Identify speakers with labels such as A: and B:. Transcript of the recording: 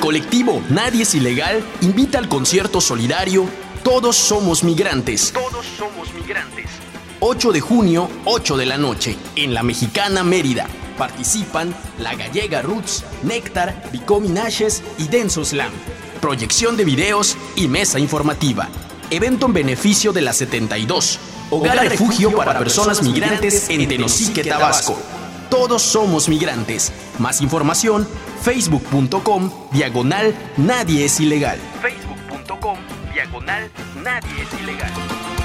A: colectivo Nadie es Ilegal invita al concierto solidario Todos Somos Migrantes.
B: Todos somos migrantes.
A: 8 de junio, 8 de la noche, en la Mexicana Mérida. Participan La Gallega Roots, Néctar, Bicomin Ashes y Denso Slam. Proyección de videos y mesa informativa. Evento en beneficio de la 72. Hogar refugio para personas migrantes en Tenosique, Tabasco. Todos somos migrantes. Más información, facebook.com/Nadie es Ilegal.
B: facebook.com/Nadie es Ilegal.